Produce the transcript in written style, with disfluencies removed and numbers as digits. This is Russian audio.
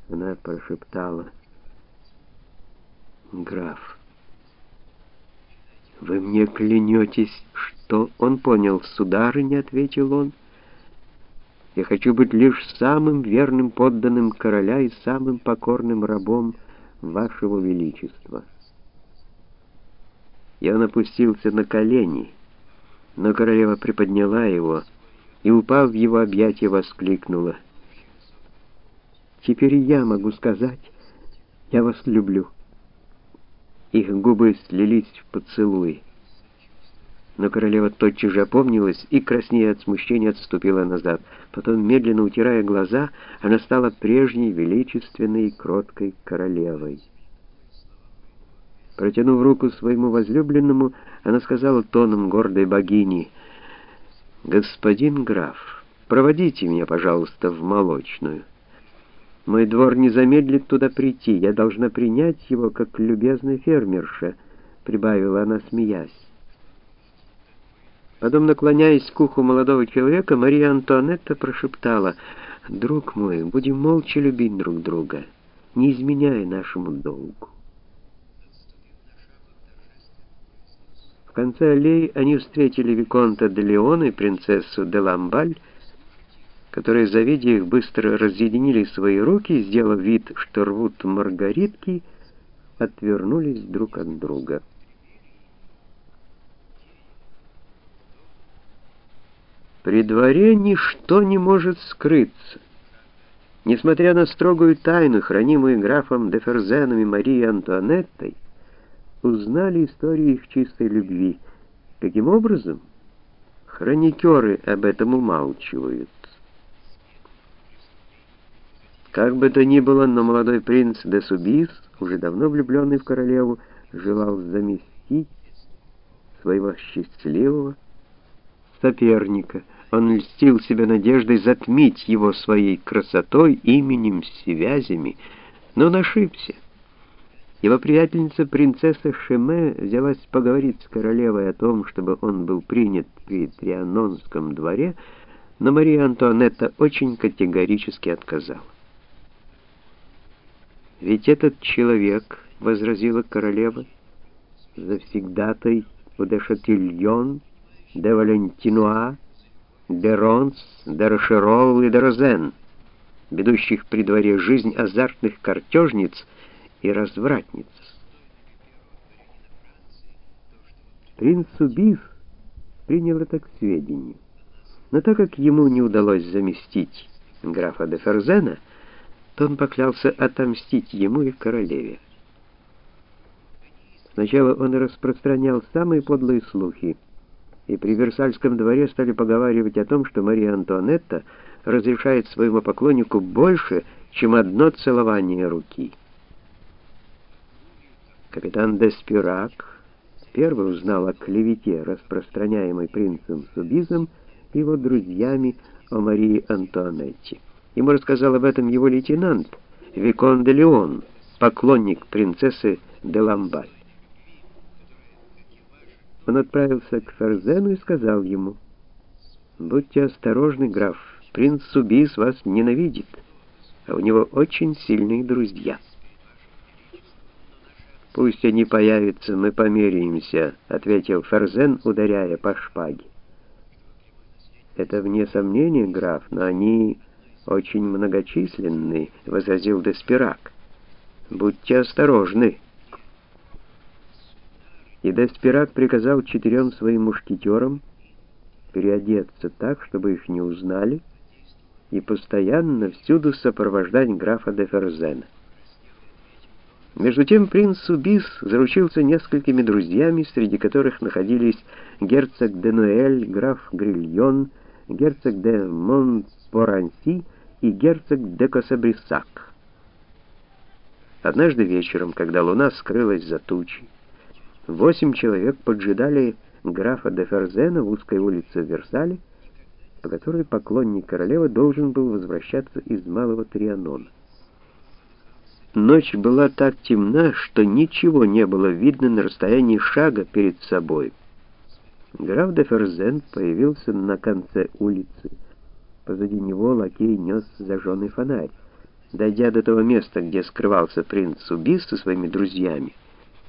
Она прошептала: «Граф, вы мне клянетесь, что...» Он понял. «Сударыня», — ответил он, — «я хочу быть лишь самым верным подданным короля и самым покорным рабом вашего величества». И он опустился на колени, но королева приподняла его и, упав в его объятия, воскликнула: «Теперь и я могу сказать, я вас люблю». Их губы слились в поцелуй. Но королева тотчас же опомнилась и, краснея от смущения, отступила назад. Потом, медленно утирая глаза, она стала прежней величественной и кроткой королевой. Протянув руку своему возлюбленному, она сказала тоном гордой богини: «Господин граф, проводите меня, пожалуйста, в молочную. Мой двор не замедлит туда прийти, я должна принять его как любезная фермерша», — прибавила она, смеясь. Потом, наклоняясь к уху молодого человека, Мария Антуанетта прошептала: «Друг мой, будем молча любить друг друга, не изменяя нашему долгу». В конце аллеи они встретили виконта де Леон и принцессу де Ламбаль, которые, завидя их, быстро разъединили свои руки и, сделав вид, что рвут маргаритки, отвернулись друг от друга. При дворе ничто не может скрыться. Несмотря на строгую тайну, хранимую графом де Ферзеном и Марией Антуанеттой, узнали историю их чистой любви. Каким образом? Хроникеры об этом умалчивают. Как бы то ни было, но молодой принц де Субис, уже давно влюбленный в королеву, желал заместить своего счастливого соперника. Он льстил себя надеждой затмить его своей красотой, именем, связями, но он ошибся. Его приятельница принцесса Шеме взялась поговорить с королевой о том, чтобы он был принят при Трианонском дворе, но Мария Антуанетта очень категорически отказала. «Ведь этот человек, — возразила королева, — завсегдатай у де Шатильон, де Валентинуа, де Ронс, де Рошерол и де Розен, ведущих при дворе жизнь азартных картежниц и развратниц». Принц Субис принял это к сведению, но так как ему не удалось заместить графа де Ферзена, то он поклялся отомстить ему и королеве. Сначала он распространял самые подлые слухи, и при Версальском дворе стали поговаривать о том, что Мария Антуанетта разрешает своему поклоннику больше, чем одно целование руки. Капитан Деспирак первый узнал о клевете, распространяемой принцем Субизом и его друзьями о Марии Антуанетте. Ему рассказал об этом его лейтенант, викон де Леон, поклонник принцессы де Ламбаль. Он отправился к Ферзену и сказал ему: «Будьте осторожны, граф, принц Субис вас ненавидит, а у него очень сильные друзья». «Пусть они появятся, мы померяемся», — ответил Ферзен, ударяя по шпаге. «Это вне сомнения, граф, но они очень многочисленны», — возразил Деспирак. «Будьте осторожны». И Деспирак приказал 4 своим мушкетерам переодеться так, чтобы их не узнали, и постоянно всюду сопровождать графа де Ферзена. Между тем принц Субис заручился несколькими друзьями, среди которых находились герцог де Нуэль, граф Грильон, герцог де Монпоранси и герцог де Косабрисак. Однажды вечером, когда луна скрылась за тучей, 8 человек поджидали графа де Ферзена в узкой улице в Версале, по которой поклонник королевы должен был возвращаться из Малого Трианона. Ночь была так темна, что ничего не было видно на расстоянии шага перед собой. Граф де Ферзен появился на конце улицы. Позади него лакей нес зажженный фонарь. Дойдя до того места, где скрывался принц Субис со своими друзьями,